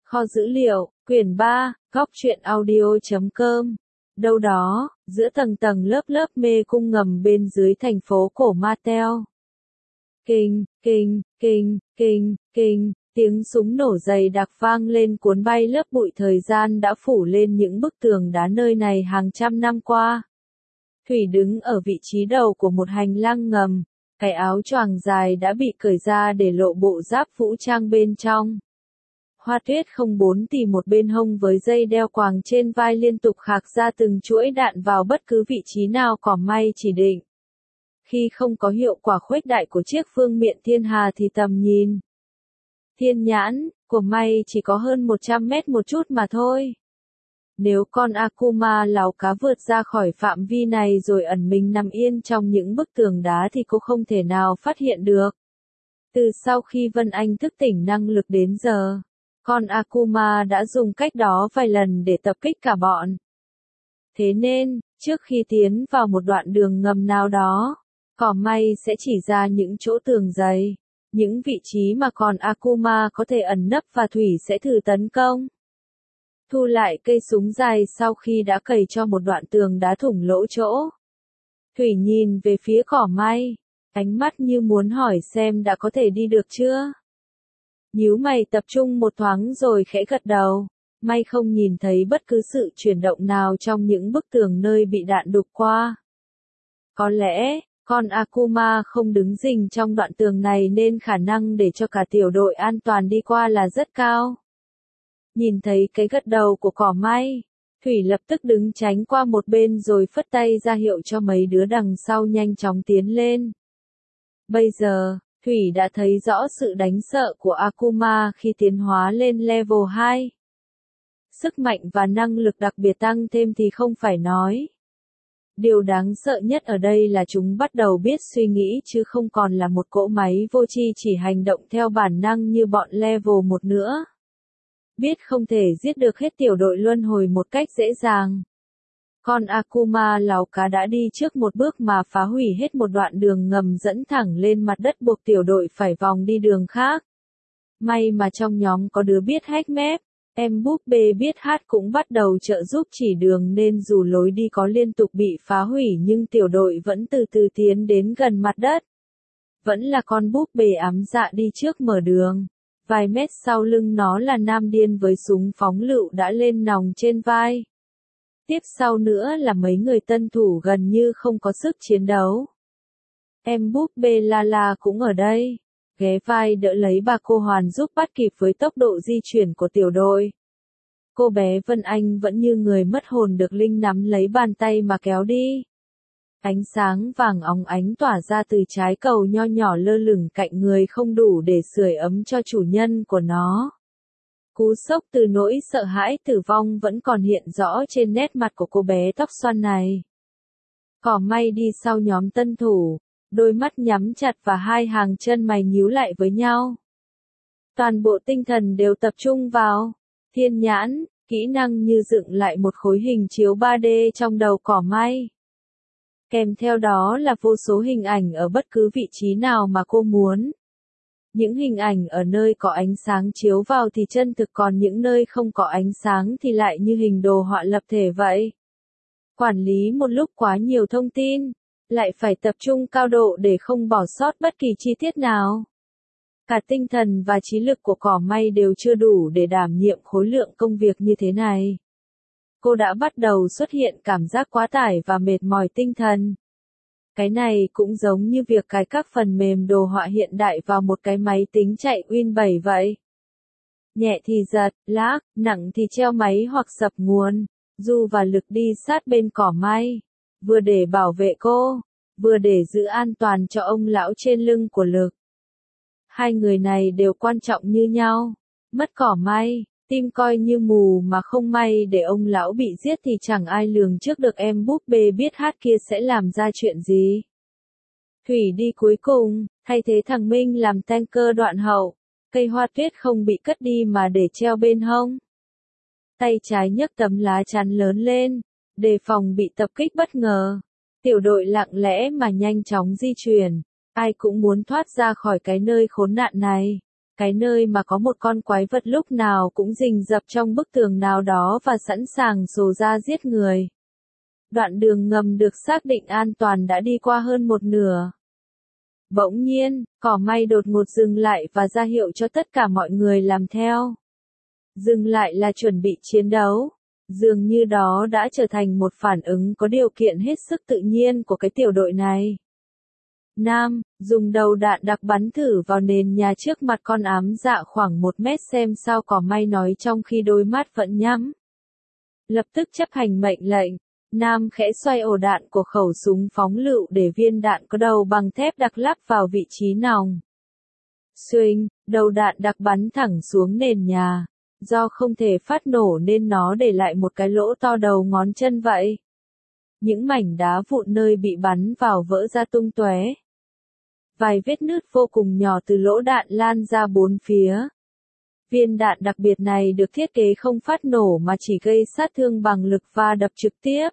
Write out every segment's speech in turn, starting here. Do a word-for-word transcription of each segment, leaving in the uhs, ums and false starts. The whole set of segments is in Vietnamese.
Kho dữ liệu, quyển ba, góc truyện audio chấm com. Đâu đó, giữa tầng tầng lớp lớp mê cung ngầm bên dưới thành phố cổ Mateo. Kinh, kinh, kinh, kinh, kinh, tiếng súng nổ dày đặc vang lên cuốn bay lớp bụi thời gian đã phủ lên những bức tường đá nơi này hàng trăm năm qua. Thủy đứng ở vị trí đầu của một hành lang ngầm, cái áo choàng dài đã bị cởi ra để lộ bộ giáp vũ trang bên trong. Hoa Tuyết không bốn tì một bên hông với dây đeo quàng trên vai liên tục khạc ra từng chuỗi đạn vào bất cứ vị trí nào cỏ may chỉ định. Khi không có hiệu quả khuếch đại của chiếc phương miện thiên hà thì tầm nhìn thiên nhãn của may chỉ có hơn một trăm mét một chút mà thôi. Nếu con Akuma láo cá vượt ra khỏi phạm vi này rồi ẩn mình nằm yên trong những bức tường đá thì cô không thể nào phát hiện được. Từ sau khi Vân Anh thức tỉnh năng lực đến giờ, con Akuma đã dùng cách đó vài lần để tập kích cả bọn. Thế nên, trước khi tiến vào một đoạn đường ngầm nào đó, cỏ may sẽ chỉ ra những chỗ tường dày, những vị trí mà con Akuma có thể ẩn nấp và Thủy sẽ thử tấn công. Thu lại cây súng dài sau khi đã cày cho một đoạn tường đá thủng lỗ chỗ. Thủy nhìn về phía cỏ may, ánh mắt như muốn hỏi xem đã có thể đi được chưa. Nhíu mày tập trung một thoáng rồi khẽ gật đầu. May không nhìn thấy bất cứ sự chuyển động nào trong những bức tường nơi bị đạn đục qua. Có lẽ, con Akuma không đứng rình trong đoạn tường này nên khả năng để cho cả tiểu đội an toàn đi qua là rất cao. Nhìn thấy cái gật đầu của cỏ may, Thủy lập tức đứng tránh qua một bên rồi phất tay ra hiệu cho mấy đứa đằng sau nhanh chóng tiến lên. Bây giờ, Thủy đã thấy rõ sự đánh sợ của Akuma khi tiến hóa lên level hai. Sức mạnh và năng lực đặc biệt tăng thêm thì không phải nói. Điều đáng sợ nhất ở đây là chúng bắt đầu biết suy nghĩ chứ không còn là một cỗ máy vô tri chỉ hành động theo bản năng như bọn level một nữa. Biết không thể giết được hết tiểu đội luân hồi một cách dễ dàng. Con Akuma láo cá đã đi trước một bước mà phá hủy hết một đoạn đường ngầm dẫn thẳng lên mặt đất buộc tiểu đội phải vòng đi đường khác. May mà trong nhóm có đứa biết hack map, em búp bê biết hát cũng bắt đầu trợ giúp chỉ đường nên dù lối đi có liên tục bị phá hủy nhưng tiểu đội vẫn từ từ tiến đến gần mặt đất. Vẫn là con búp bê ám dạ đi trước mở đường. Vài mét sau lưng nó là nam điên với súng phóng lựu đã lên nòng trên vai. Tiếp sau nữa là mấy người tân thủ gần như không có sức chiến đấu. Em búp bê Lala cũng ở đây, ghé vai đỡ lấy bà cô Hoàn giúp bắt kịp với tốc độ di chuyển của tiểu đội. Cô bé Vân Anh vẫn như người mất hồn được Linh nắm lấy bàn tay mà kéo đi. Ánh sáng vàng óng ánh tỏa ra từ trái cầu nho nhỏ lơ lửng cạnh người không đủ để sưởi ấm cho chủ nhân của nó. Cú sốc từ nỗi sợ hãi tử vong vẫn còn hiện rõ trên nét mặt của cô bé tóc xoăn này. Cỏ may đi sau nhóm tân thủ, đôi mắt nhắm chặt và hai hàng chân mày nhíu lại với nhau. Toàn bộ tinh thần đều tập trung vào thiên nhãn, kỹ năng như dựng lại một khối hình chiếu ba D trong đầu cỏ may. Kèm theo đó là vô số hình ảnh ở bất cứ vị trí nào mà cô muốn. Những hình ảnh ở nơi có ánh sáng chiếu vào thì chân thực còn những nơi không có ánh sáng thì lại như hình đồ họa lập thể vậy. Quản lý một lúc quá nhiều thông tin, lại phải tập trung cao độ để không bỏ sót bất kỳ chi tiết nào. Cả tinh thần và trí lực của cỏ may đều chưa đủ để đảm nhiệm khối lượng công việc như thế này. Cô đã bắt đầu xuất hiện cảm giác quá tải và mệt mỏi tinh thần. Cái này cũng giống như việc cài các phần mềm đồ họa hiện đại vào một cái máy tính chạy Win bảy vậy. Nhẹ thì giật, lag, nặng thì treo máy hoặc sập nguồn, Du và Lực đi sát bên cỏ may, vừa để bảo vệ cô, vừa để giữ an toàn cho ông lão trên lưng của Lực. Hai người này đều quan trọng như nhau, mất cỏ may, tim coi như mù mà không may để ông lão bị giết thì chẳng ai lường trước được em búp bê biết hát kia sẽ làm ra chuyện gì. Thủy đi cuối cùng, thay thế thằng Minh làm tanker đoạn hậu, cây hoa tuyết không bị cất đi mà để treo bên hông. Tay trái nhấc tấm lá chắn lớn lên, đề phòng bị tập kích bất ngờ. Tiểu đội lặng lẽ mà nhanh chóng di chuyển, ai cũng muốn thoát ra khỏi cái nơi khốn nạn này. cái nơi mà có một con quái vật lúc nào cũng rình rập trong bức tường nào đó và sẵn sàng rồ ra giết người. Đoạn đường ngầm được xác định an toàn đã đi qua hơn một nửa. Bỗng nhiên, cỏ may đột ngột dừng lại và ra hiệu cho tất cả mọi người làm theo. Dừng lại là chuẩn bị chiến đấu. Dường như đó đã trở thành một phản ứng có điều kiện hết sức tự nhiên của cái tiểu đội này. Nam, dùng đầu đạn đặc bắn thử vào nền nhà trước mặt con ám dạ khoảng một mét xem sao, cỏ may nói trong khi đôi mắt vẫn nhắm. Lập tức chấp hành mệnh lệnh, Nam khẽ xoay ổ đạn của khẩu súng phóng lựu để viên đạn có đầu bằng thép đặc lắp vào vị trí nòng. Xuỳnh, đầu đạn đặc bắn thẳng xuống nền nhà. Do không thể phát nổ nên nó để lại một cái lỗ to đầu ngón chân vậy. Những mảnh đá vụn nơi bị bắn vào vỡ ra tung tóe. Vài vết nứt vô cùng nhỏ từ lỗ đạn lan ra bốn phía. Viên đạn đặc biệt này được thiết kế không phát nổ mà chỉ gây sát thương bằng lực va đập trực tiếp.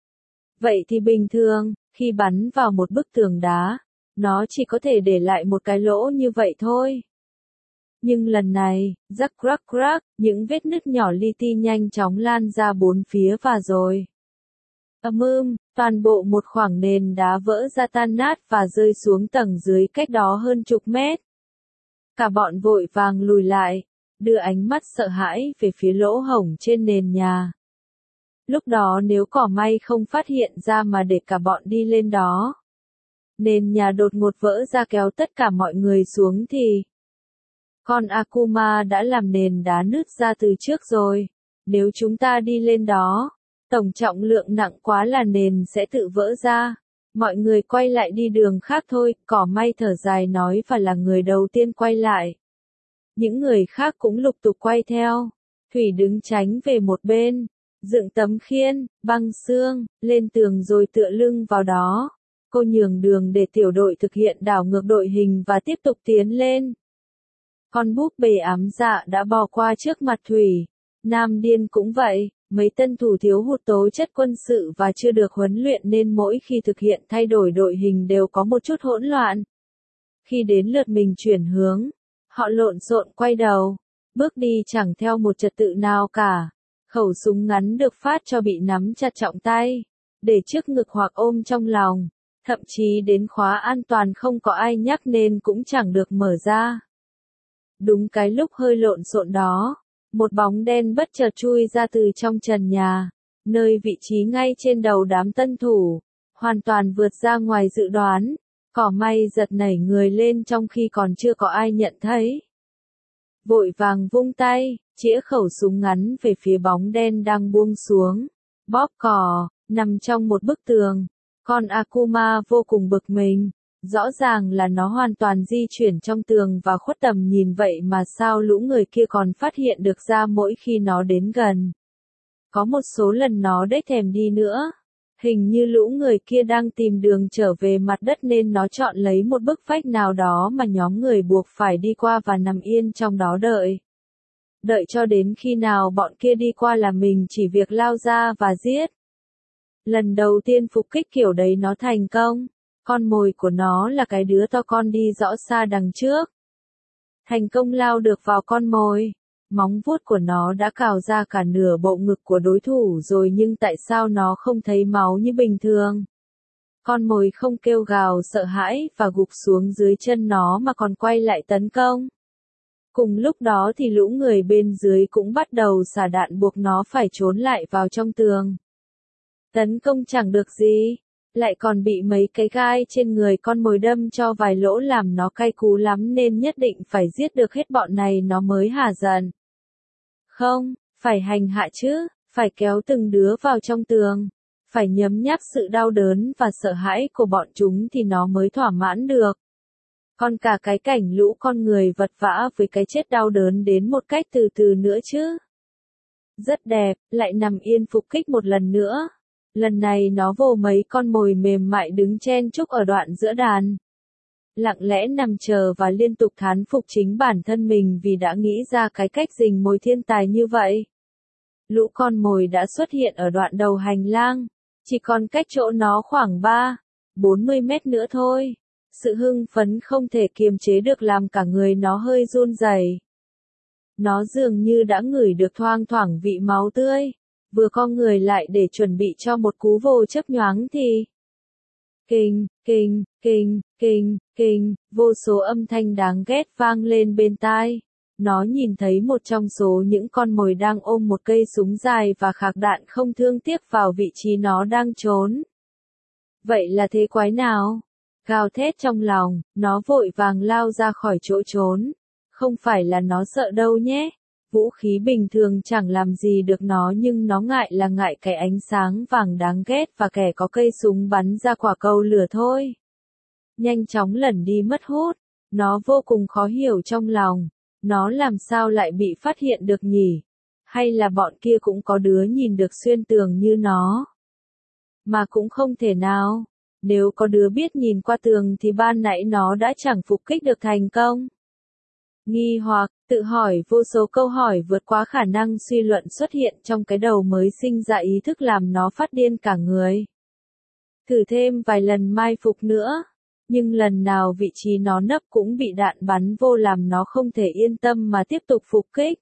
Vậy thì bình thường, khi bắn vào một bức tường đá, nó chỉ có thể để lại một cái lỗ như vậy thôi. Nhưng lần này, rắc rắc rắc, những vết nứt nhỏ li ti nhanh chóng lan ra bốn phía và rồi. Ầm ưm, toàn bộ một khoảng nền đá vỡ ra tan nát và rơi xuống tầng dưới cách đó hơn chục mét. Cả bọn vội vàng lùi lại, đưa ánh mắt sợ hãi về phía lỗ hổng trên nền nhà. Lúc đó nếu cỏ may không phát hiện ra mà để cả bọn đi lên đó, nền nhà đột ngột vỡ ra kéo tất cả mọi người xuống thì... Con Akuma đã làm nền đá nứt ra từ trước rồi. Nếu chúng ta đi lên đó, tổng trọng lượng nặng quá là nền sẽ tự vỡ ra. Mọi người quay lại đi đường khác thôi, cỏ may thở dài nói và là người đầu tiên quay lại. Những người khác cũng lục tục quay theo. Thủy đứng tránh về một bên, dựng tấm khiên, băng xương, lên tường rồi tựa lưng vào đó. Cô nhường đường để tiểu đội thực hiện đảo ngược đội hình và tiếp tục tiến lên. Con búp bê ám dạ đã bò qua trước mặt Thủy. Nam Điên cũng vậy, mấy tân thủ thiếu hụt tố chất quân sự và chưa được huấn luyện nên mỗi khi thực hiện thay đổi đội hình đều có một chút hỗn loạn. Khi đến lượt mình chuyển hướng, họ lộn xộn quay đầu, bước đi chẳng theo một trật tự nào cả. Khẩu súng ngắn được phát cho bị nắm chặt trọng tay, để trước ngực hoặc ôm trong lòng, thậm chí đến khóa an toàn không có ai nhắc nên cũng chẳng được mở ra. Đúng cái lúc hơi lộn xộn đó, một bóng đen bất chợt chui ra từ trong trần nhà, nơi vị trí ngay trên đầu đám tân thủ, hoàn toàn vượt ra ngoài dự đoán. Cỏ may giật nảy người lên trong khi còn chưa có ai nhận thấy. Vội vàng vung tay, chĩa khẩu súng ngắn về phía bóng đen đang buông xuống. Bóp cò, nằm trong một bức tường. Con Akuma vô cùng bực mình. Rõ ràng là nó hoàn toàn di chuyển trong tường và khuất tầm nhìn vậy mà sao lũ người kia còn phát hiện được ra mỗi khi nó đến gần. Có một số lần nó đếch thèm đi nữa. Hình như lũ người kia đang tìm đường trở về mặt đất nên nó chọn lấy một bức vách nào đó mà nhóm người buộc phải đi qua và nằm yên trong đó đợi. Đợi cho đến khi nào bọn kia đi qua là mình chỉ việc lao ra và giết. Lần đầu tiên phục kích kiểu đấy nó thành công. Con mồi của nó là cái đứa to con đi rõ xa đằng trước. Thành công lao được vào con mồi. Móng vuốt của nó đã cào ra cả nửa bộ ngực của đối thủ rồi nhưng tại sao nó không thấy máu như bình thường? Con mồi không kêu gào sợ hãi và gục xuống dưới chân nó mà còn quay lại tấn công. Cùng lúc đó thì lũ người bên dưới cũng bắt đầu xả đạn buộc nó phải trốn lại vào trong tường. Tấn công chẳng được gì, lại còn bị mấy cái gai trên người con mồi đâm cho vài lỗ làm nó cay cú lắm nên nhất định phải giết được hết bọn này nó mới hả giận. Không, phải hành hạ chứ, phải kéo từng đứa vào trong tường, phải nhấm nháp sự đau đớn và sợ hãi của bọn chúng thì nó mới thỏa mãn được. Còn cả cái cảnh lũ con người vật vã với cái chết đau đớn đến một cách từ từ nữa chứ. Rất đẹp, lại nằm yên phục kích một lần nữa. Lần này nó vồ mấy con mồi mềm mại đứng chen chúc ở đoạn giữa đàn. Lặng lẽ nằm chờ và liên tục thán phục chính bản thân mình vì đã nghĩ ra cái cách rình mồi thiên tài như vậy. Lũ con mồi đã xuất hiện ở đoạn đầu hành lang, chỉ còn cách chỗ nó khoảng ba, bốn mươi mét nữa thôi. Sự hưng phấn không thể kiềm chế được làm cả người nó hơi run rẩy. Nó dường như đã ngửi được thoang thoảng vị máu tươi, vừa co người lại để chuẩn bị cho một cú vồ chớp nhoáng thì kinh, kinh, kinh, kinh, kinh, vô số âm thanh đáng ghét vang lên bên tai. Nó nhìn thấy một trong số những con mồi đang ôm một cây súng dài và khạc đạn không thương tiếc vào vị trí nó đang trốn. Vậy là thế quái nào? Gào thét trong lòng, nó vội vàng lao ra khỏi chỗ trốn. Không phải là nó sợ đâu nhé. Vũ khí bình thường chẳng làm gì được nó, nhưng nó ngại là ngại cái ánh sáng vàng đáng ghét và kẻ có cây súng bắn ra quả cầu lửa thôi. Nhanh chóng lẩn đi mất hút. Nó vô cùng khó hiểu trong lòng. Nó làm sao lại bị phát hiện được nhỉ? Hay là bọn kia cũng có đứa nhìn được xuyên tường như nó? Mà cũng không thể nào. Nếu có đứa biết nhìn qua tường thì ban nãy nó đã chẳng phục kích được thành công. Nghi hoặc, tự hỏi vô số câu hỏi vượt quá khả năng suy luận xuất hiện trong cái đầu mới sinh ra ý thức làm nó phát điên cả người. Thử thêm vài lần mai phục nữa. Nhưng lần nào vị trí nó nấp cũng bị đạn bắn vô làm nó không thể yên tâm mà tiếp tục phục kích.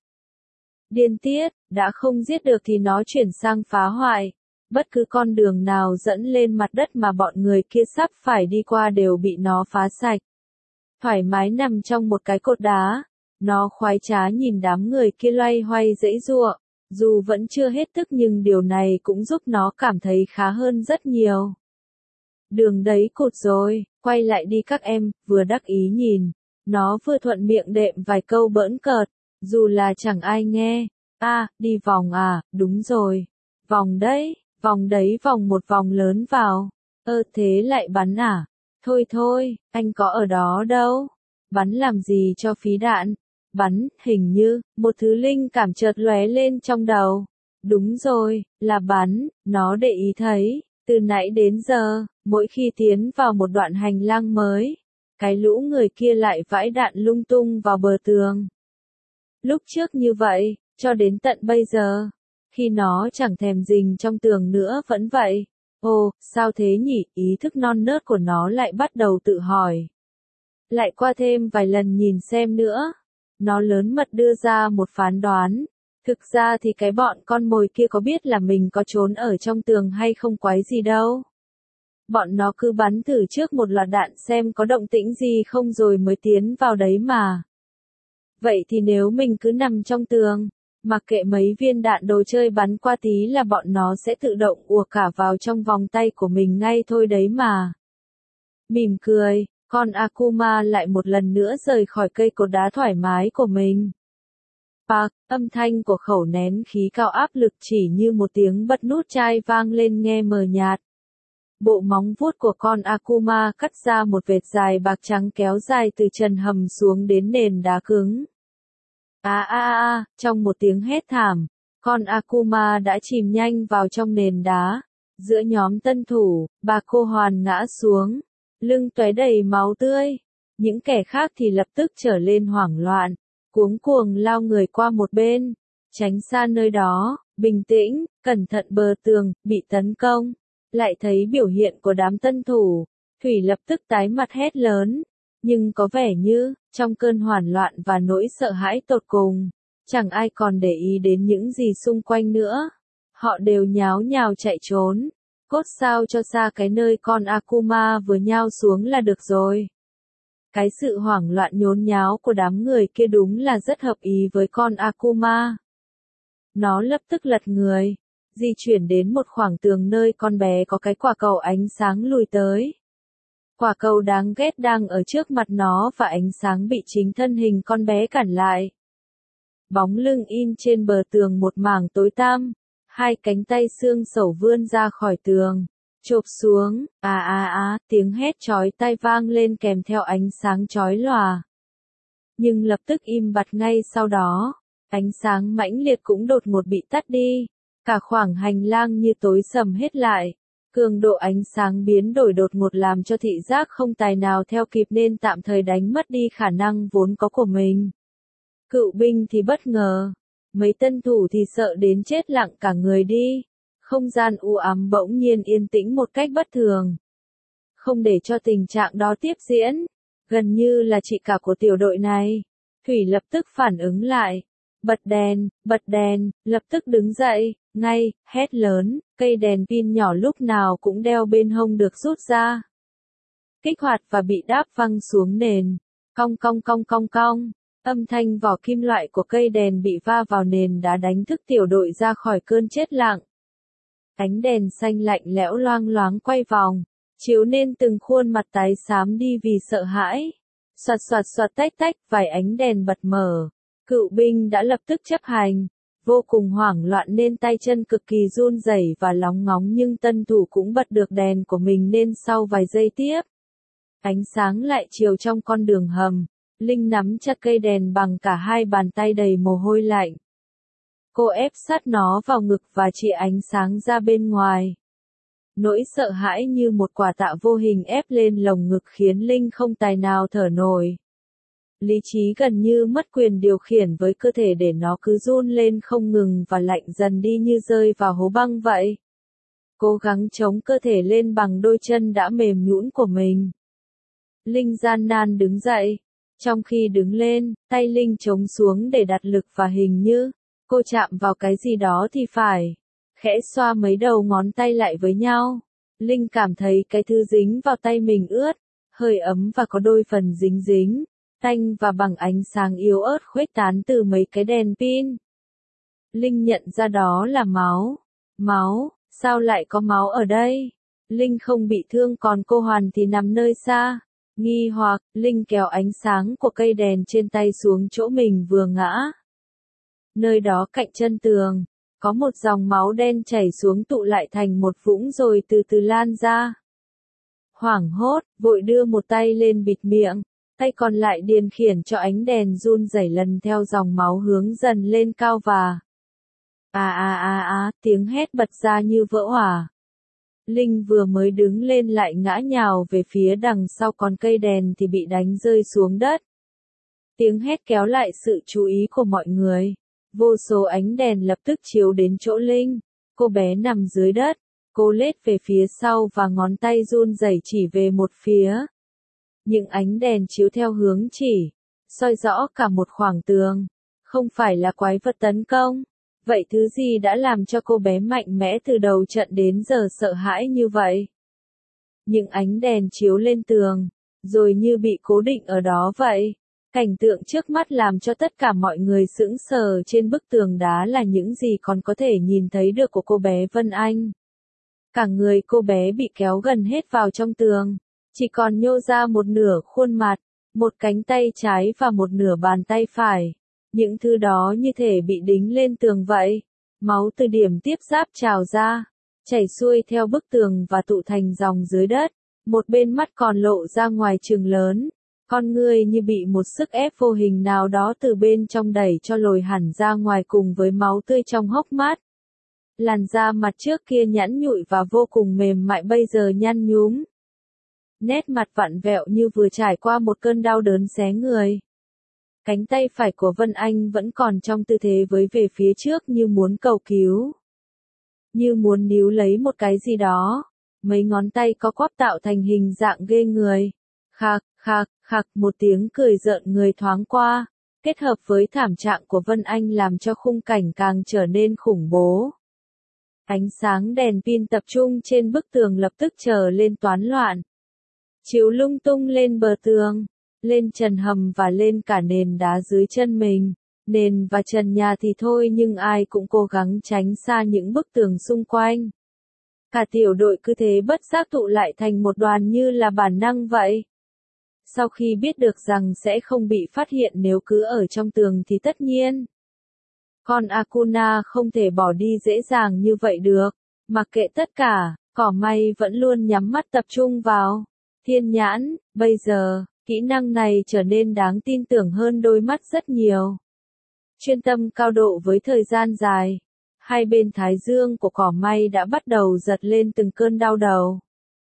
Điên tiết, đã không giết được thì nó chuyển sang phá hoại. Bất cứ con đường nào dẫn lên mặt đất mà bọn người kia sắp phải đi qua đều bị nó phá sạch. Thoải mái nằm trong một cái cột đá, nó khoái trá nhìn đám người kia loay hoay giãy giụa. Dù vẫn chưa hết tức nhưng điều này cũng giúp nó cảm thấy khá hơn rất nhiều. Đường đấy cụt rồi, quay lại đi các em, vừa đắc ý nhìn. Nó vừa thuận miệng đệm vài câu bỡn cợt, dù là chẳng ai nghe. À, đi vòng à, đúng rồi. Vòng đấy, vòng đấy vòng một vòng lớn vào. Ơ thế lại bắn à? Thôi thôi, anh có ở đó đâu. Bắn làm gì cho phí đạn? Bắn, hình như, một thứ linh cảm chợt lóe lên trong đầu. Đúng rồi, là bắn, nó để ý thấy. Từ nãy đến giờ, mỗi khi tiến vào một đoạn hành lang mới, cái lũ người kia lại vãi đạn lung tung vào bờ tường. Lúc trước như vậy, cho đến tận bây giờ, khi nó chẳng thèm rình trong tường nữa vẫn vậy. Ồ, sao thế nhỉ? Ý thức non nớt của nó lại bắt đầu tự hỏi. Lại qua thêm vài lần nhìn xem nữa. Nó lớn mật đưa ra một phán đoán. Thực ra thì cái bọn con mồi kia có biết là mình có trốn ở trong tường hay không quái gì đâu. Bọn nó cứ bắn thử trước một loạt đạn xem có động tĩnh gì không rồi mới tiến vào đấy mà. Vậy thì nếu mình cứ nằm trong tường, mặc kệ mấy viên đạn đồ chơi bắn qua tí là bọn nó sẽ tự động ùa cả vào trong vòng tay của mình ngay thôi đấy mà. Mỉm cười, con Akuma lại một lần nữa rời khỏi cây cột đá thoải mái của mình. Bạc, âm thanh của khẩu nén khí cao áp lực chỉ như một tiếng bật nút chai vang lên nghe mờ nhạt. Bộ móng vuốt của con Akuma cắt ra một vệt dài bạc trắng kéo dài từ trần hầm xuống đến nền đá cứng. À à à, trong một tiếng hét thảm, con Akuma đã chìm nhanh vào trong nền đá. Giữa nhóm tân thủ, bà cô hoàn ngã xuống, lưng tóe đầy máu tươi. Những kẻ khác thì lập tức trở lên hoảng loạn, cuống cuồng lao người qua một bên, tránh xa nơi đó, bình tĩnh, cẩn thận bờ tường, bị tấn công. Lại thấy biểu hiện của đám tân thủ, Thủy lập tức tái mặt hét lớn. Nhưng có vẻ như, trong cơn hoảng loạn và nỗi sợ hãi tột cùng, chẳng ai còn để ý đến những gì xung quanh nữa. Họ đều nháo nhào chạy trốn, cốt sao cho xa cái nơi con Akuma vừa nhao xuống là được rồi. Cái sự hoảng loạn nhốn nháo của đám người kia đúng là rất hợp ý với con Akuma. Nó lập tức lật người, di chuyển đến một khoảng tường nơi con bé có cái quả cầu ánh sáng lùi tới. Quả cầu đáng ghét đang ở trước mặt nó và ánh sáng bị chính thân hình con bé cản lại. Bóng lưng in trên bờ tường một mảng tối tăm, hai cánh tay xương sẩu vươn ra khỏi tường, chộp xuống, à à à, tiếng hét chói tai vang lên kèm theo ánh sáng chói lòa. Nhưng lập tức im bặt ngay sau đó, ánh sáng mãnh liệt cũng đột ngột bị tắt đi, cả khoảng hành lang như tối sầm hết lại. Cường độ ánh sáng biến đổi đột ngột làm cho thị giác không tài nào theo kịp nên tạm thời đánh mất đi khả năng vốn có của mình. Cựu binh thì bất ngờ, mấy tân thủ thì sợ đến chết lặng cả người đi. Không gian u ám bỗng nhiên yên tĩnh một cách bất thường. không để cho tình trạng đó tiếp diễn. Gần như là chị cả của tiểu đội này. Thủy lập tức phản ứng lại. Bật đèn, bật đèn, lập tức đứng dậy, ngay, hét lớn, cây đèn pin nhỏ lúc nào cũng đeo bên hông được rút ra. Kích hoạt và bị đáp văng xuống nền. Cong cong cong cong cong. Âm thanh vỏ kim loại của cây đèn bị va vào nền đá đánh thức tiểu đội ra khỏi cơn chết lặng. Ánh đèn xanh lạnh lẽo loang loáng quay vòng, chiếu nên từng khuôn mặt tái xám đi vì sợ hãi. Xoạt xoạt xoạt tách tách, vài ánh đèn bật mở. Cựu binh đã lập tức chấp hành. Vô cùng hoảng loạn nên tay chân cực kỳ run rẩy và lóng ngóng, nhưng tân thủ cũng bật được đèn của mình nên sau vài giây tiếp. Ánh sáng lại chiếu trong con đường hầm. Linh nắm chặt cây đèn bằng cả hai bàn tay đầy mồ hôi lạnh. Cô ép sát nó vào ngực và chĩa ánh sáng ra bên ngoài. Nỗi sợ hãi như một quả tạ vô hình ép lên lồng ngực khiến Linh không tài nào thở nổi. Lý trí gần như mất quyền điều khiển với cơ thể để nó cứ run lên không ngừng và lạnh dần đi như rơi vào hố băng vậy. Cố gắng chống cơ thể lên bằng đôi chân đã mềm nhũn của mình. Linh gian nan đứng dậy. Trong khi đứng lên, tay Linh chống xuống để đặt lực và hình như cô chạm vào cái gì đó thì phải. Khẽ xoa mấy đầu ngón tay lại với nhau. Linh cảm thấy cái thứ dính vào tay mình ướt, hơi ấm và có đôi phần dính dính, tanh và bằng ánh sáng yếu ớt khuếch tán từ mấy cái đèn pin. Linh nhận ra đó là máu. Máu, sao lại có máu ở đây? Linh không bị thương còn cô Hoàn thì nằm nơi xa. Nghi hoặc, Linh kéo ánh sáng của cây đèn trên tay xuống chỗ mình vừa ngã. Nơi đó cạnh chân tường, có một dòng máu đen chảy xuống tụ lại thành một vũng rồi từ từ lan ra. Hoảng hốt, vội đưa một tay lên bịt miệng, tay còn lại điền khiển cho ánh đèn run rẩy lần theo dòng máu hướng dần lên cao và... À à à à, tiếng hét bật ra như vỡ òa. Linh vừa mới đứng lên lại ngã nhào về phía đằng sau con cây đèn thì bị đánh rơi xuống đất. Tiếng hét kéo lại sự chú ý của mọi người. Vô số ánh đèn lập tức chiếu đến chỗ Linh. Cô bé nằm dưới đất. Cô lết về phía sau và ngón tay run rẩy chỉ về một phía. Những ánh đèn chiếu theo hướng chỉ, soi rõ cả một khoảng tường. Không phải là quái vật tấn công. Vậy thứ gì đã làm cho cô bé mạnh mẽ từ đầu trận đến giờ sợ hãi như vậy? Những ánh đèn chiếu lên tường, rồi như bị cố định ở đó vậy. Cảnh tượng trước mắt làm cho tất cả mọi người sững sờ. Trên bức tường đá là những gì còn có thể nhìn thấy được của cô bé Vân Anh. Cả người cô bé bị kéo gần hết vào trong tường, chỉ còn nhô ra một nửa khuôn mặt, một cánh tay trái và một nửa bàn tay phải. Những thứ đó như thể bị đính lên tường vậy. Máu từ điểm tiếp giáp trào ra, chảy xuôi theo bức tường và tụ thành dòng dưới đất. Một bên mắt còn lộ ra ngoài trừng lớn. Con người như bị một sức ép vô hình nào đó từ bên trong đẩy cho lồi hẳn ra ngoài cùng với máu tươi trong hốc mắt. Làn da mặt trước kia nhẵn nhụi và vô cùng mềm mại bây giờ nhăn nhúm. Nét mặt vặn vẹo như vừa trải qua một cơn đau đớn xé người. Cánh tay phải của Vân Anh vẫn còn trong tư thế với về phía trước như muốn cầu cứu. Như muốn níu lấy một cái gì đó. Mấy ngón tay có quắp tạo thành hình dạng ghê người. Khạc, khạc, khạc, một tiếng cười rợn người thoáng qua. Kết hợp với thảm trạng của Vân Anh làm cho khung cảnh càng trở nên khủng bố. Ánh sáng đèn pin tập trung trên bức tường lập tức trở lên toán loạn. Chiếu lung tung lên bờ tường, lên trần hầm và lên cả nền đá dưới chân mình. Nền và trần nhà thì thôi nhưng ai cũng cố gắng tránh xa những bức tường xung quanh. Cả tiểu đội cứ thế bất giác tụ lại thành một đoàn như là bản năng vậy. Sau khi biết được rằng sẽ không bị phát hiện nếu cứ ở trong tường thì tất nhiên con Akuna không thể bỏ đi dễ dàng như vậy được. Mặc kệ tất cả, cỏ may vẫn luôn nhắm mắt tập trung vào thiên nhãn. Bây giờ, kỹ năng này trở nên đáng tin tưởng hơn đôi mắt rất nhiều. Chuyên tâm cao độ với thời gian dài. Hai bên thái dương của cỏ may đã bắt đầu giật lên từng cơn đau đầu.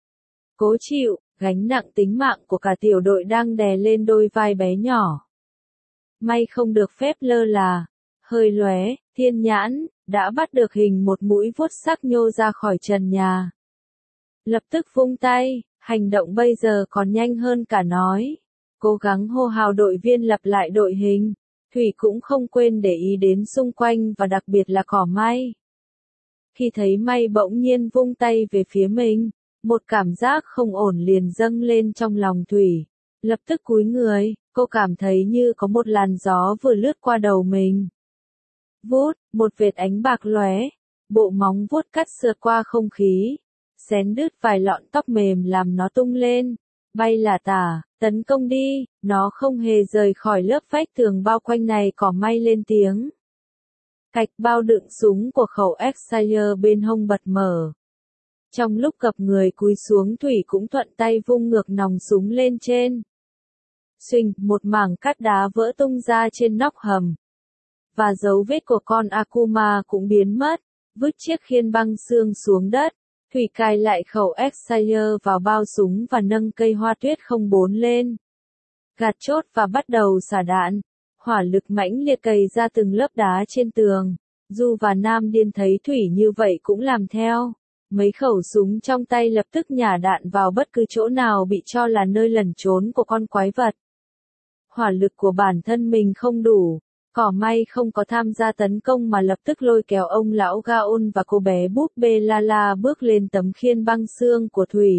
Cố chịu, gánh nặng tính mạng của cả tiểu đội đang đè lên đôi vai bé nhỏ. May không được phép lơ là. Hơi lóe, thiên nhãn, đã bắt được hình một mũi vuốt sắc nhô ra khỏi trần nhà. Lập tức vung tay, Hành động bây giờ còn nhanh hơn cả nói. Cố gắng hô hào đội viên lặp lại đội hình. Thủy cũng không quên để ý đến xung quanh và đặc biệt là cỏ may. Khi thấy May bỗng nhiên vung tay về phía mình, một cảm giác không ổn liền dâng lên trong lòng Thủy. Lập tức cúi người, cô cảm thấy như có một làn gió vừa lướt qua đầu mình. Vút, một vệt ánh bạc lóe, bộ móng vuốt cắt sượt qua không khí, xén đứt vài lọn tóc mềm làm nó tung lên, bay là tả, tấn công đi, nó không hề rời khỏi lớp vách tường bao quanh này. Cỏ may lên tiếng. Cạch bao đựng súng của khẩu Exire bên hông bật mở. Trong lúc cập người cúi xuống, Thủy cũng thuận tay vung ngược nòng súng lên trên. Xuỳnh, một mảng cát đá vỡ tung ra trên nóc hầm. Và dấu vết của con Akuma cũng biến mất, vứt chiếc khiên băng xương xuống đất. Thủy cài lại khẩu Exire vào bao súng và nâng cây hoa tuyết không bốn lên. Gạt chốt và bắt đầu xả đạn. Hỏa lực mãnh liệt cày ra từng lớp đá trên tường. Du và Nam Điên thấy Thủy như vậy cũng làm theo. Mấy khẩu súng trong tay lập tức nhả đạn vào bất cứ chỗ nào bị cho là nơi lẩn trốn của con quái vật. Hỏa lực của bản thân mình không đủ. Cỏ may không có tham gia tấn công mà lập tức lôi kéo ông lão Gaon và cô bé búp bê Lala bước lên tấm khiên băng xương của Thủy.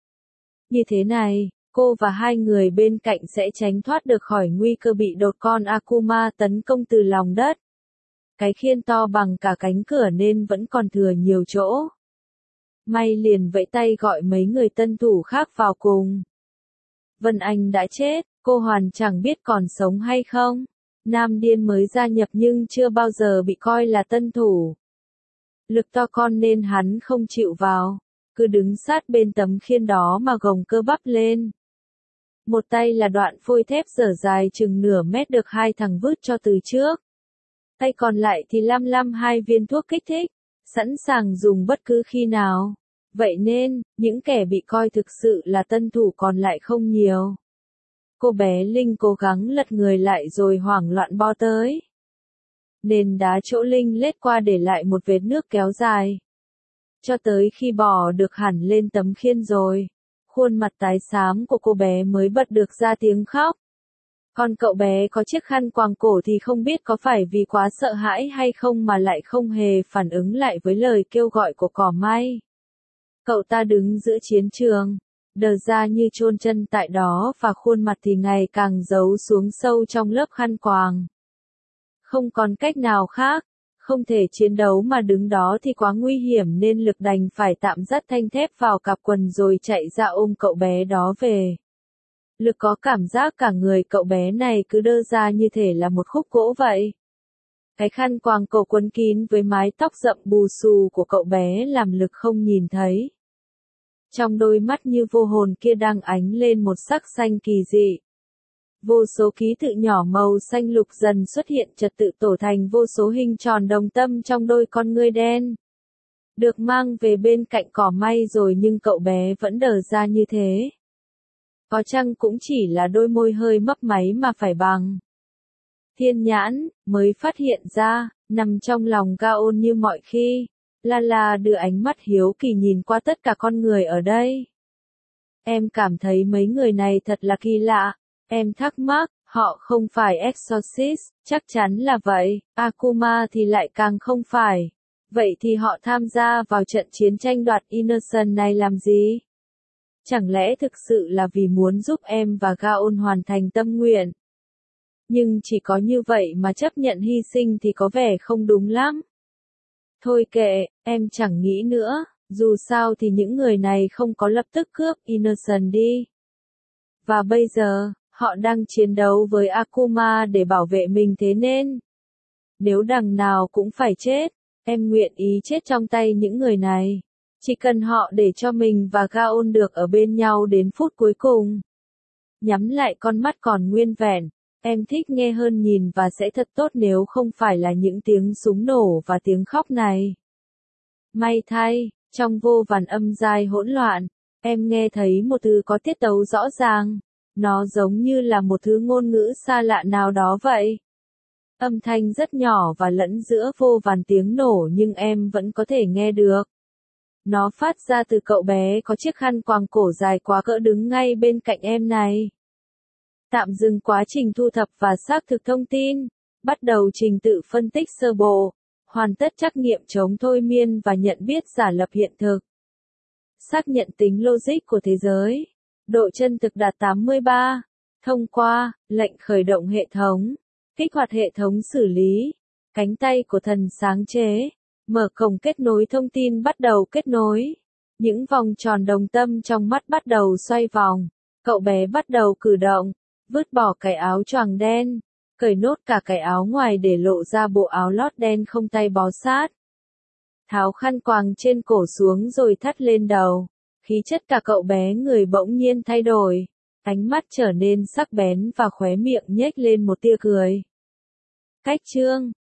Như thế này, cô và hai người bên cạnh sẽ tránh thoát được khỏi nguy cơ bị đột con Akuma tấn công từ lòng đất. Cái khiên to bằng cả cánh cửa nên vẫn còn thừa nhiều chỗ. May liền vẫy tay gọi mấy người tân thủ khác vào cùng. Vân Anh đã chết, cô Hoàn chẳng biết còn sống hay không. Nam Điên mới gia nhập nhưng chưa bao giờ bị coi là tân thủ. Lực to con nên hắn không chịu vào, cứ đứng sát bên tấm khiên đó mà gồng cơ bắp lên. Một tay là đoạn phôi thép dở dài chừng nửa mét được hai thằng vứt cho từ trước. Tay còn lại thì lăm lăm hai viên thuốc kích thích, sẵn sàng dùng bất cứ khi nào. Vậy nên, những kẻ bị coi thực sự là tân thủ còn lại không nhiều. Cô bé Linh cố gắng lật người lại rồi hoảng loạn bo tới. Nền đá chỗ Linh lết qua để lại một vệt nước kéo dài. Cho tới khi bò được hẳn lên tấm khiên rồi, khuôn mặt tái xám của cô bé mới bật được ra tiếng khóc. Còn cậu bé có chiếc khăn quàng cổ thì không biết có phải vì quá sợ hãi hay không mà lại không hề phản ứng lại với lời kêu gọi của cỏ may. Cậu ta đứng giữa chiến trường, đờ ra như chôn chân tại đó và khuôn mặt thì ngày càng giấu xuống sâu trong lớp khăn quàng. Không còn cách nào khác, không thể chiến đấu mà đứng đó thì quá nguy hiểm nên Lực đành phải tạm dắt thanh thép vào cặp quần rồi chạy ra ôm cậu bé đó về. Lực có cảm giác cả người cậu bé này cứ đơ ra như thể là một khúc gỗ vậy. Cái khăn quàng cổ quấn kín với mái tóc rậm bù xù của cậu bé làm Lực không nhìn thấy. Trong đôi mắt như vô hồn kia đang ánh lên một sắc xanh kỳ dị. Vô số ký tự nhỏ màu xanh lục dần xuất hiện trật tự tổ thành vô số hình tròn đồng tâm trong đôi con ngươi đen. Được mang về bên cạnh cỏ may rồi nhưng cậu bé vẫn đờ ra như thế. Có chăng cũng chỉ là đôi môi hơi mấp máy mà phải bằng. Thiên nhãn, mới phát hiện ra, nằm trong lòng Gaon như mọi khi. Lala đưa ánh mắt hiếu kỳ nhìn qua tất cả con người ở đây. Em cảm thấy mấy người này thật là kỳ lạ. Em thắc mắc, họ không phải Exorcist, chắc chắn là vậy. Akuma thì lại càng không phải. Vậy thì họ tham gia vào trận chiến tranh đoạt Innocent này làm gì? Chẳng lẽ thực sự là vì muốn giúp em và Gaon hoàn thành tâm nguyện? Nhưng chỉ có như vậy mà chấp nhận hy sinh thì có vẻ không đúng lắm. Thôi kệ, em chẳng nghĩ nữa, dù sao thì những người này không có lập tức cướp Innocent đi. Và bây giờ, họ đang chiến đấu với Akuma để bảo vệ mình thế nên. Nếu đằng nào cũng phải chết, em nguyện ý chết trong tay những người này. Chỉ cần họ để cho mình và Gaon được ở bên nhau đến phút cuối cùng. Nhắm lại con mắt còn nguyên vẹn. Em thích nghe hơn nhìn và sẽ thật tốt nếu không phải là những tiếng súng nổ và tiếng khóc này. May thay, trong vô vàn âm dài hỗn loạn, em nghe thấy một thứ có tiết tấu rõ ràng. Nó giống như là một thứ ngôn ngữ xa lạ nào đó vậy. Âm thanh rất nhỏ và lẫn giữa vô vàn tiếng nổ nhưng em vẫn có thể nghe được. Nó phát ra từ cậu bé có chiếc khăn quàng cổ dài quá cỡ đứng ngay bên cạnh em này. Tạm dừng quá trình thu thập và xác thực thông tin. Bắt đầu trình tự phân tích sơ bộ. Hoàn tất trắc nghiệm chống thôi miên và nhận biết giả lập hiện thực. Xác nhận tính logic của thế giới. Độ chân thực đạt tám mươi ba. Thông qua, lệnh khởi động hệ thống. Kích hoạt hệ thống xử lý. Cánh tay của thần sáng chế. Mở cổng kết nối thông tin bắt đầu kết nối. Những vòng tròn đồng tâm trong mắt bắt đầu xoay vòng. Cậu bé bắt đầu cử động. Vứt bỏ cái áo choàng đen. Cởi nốt cả cái áo ngoài để lộ ra bộ áo lót đen không tay bó sát. Tháo khăn quàng trên cổ xuống rồi thắt lên đầu. Khí chất cả cậu bé người bỗng nhiên thay đổi. Ánh mắt trở nên sắc bén và khóe miệng nhếch lên một tia cười. Cách chương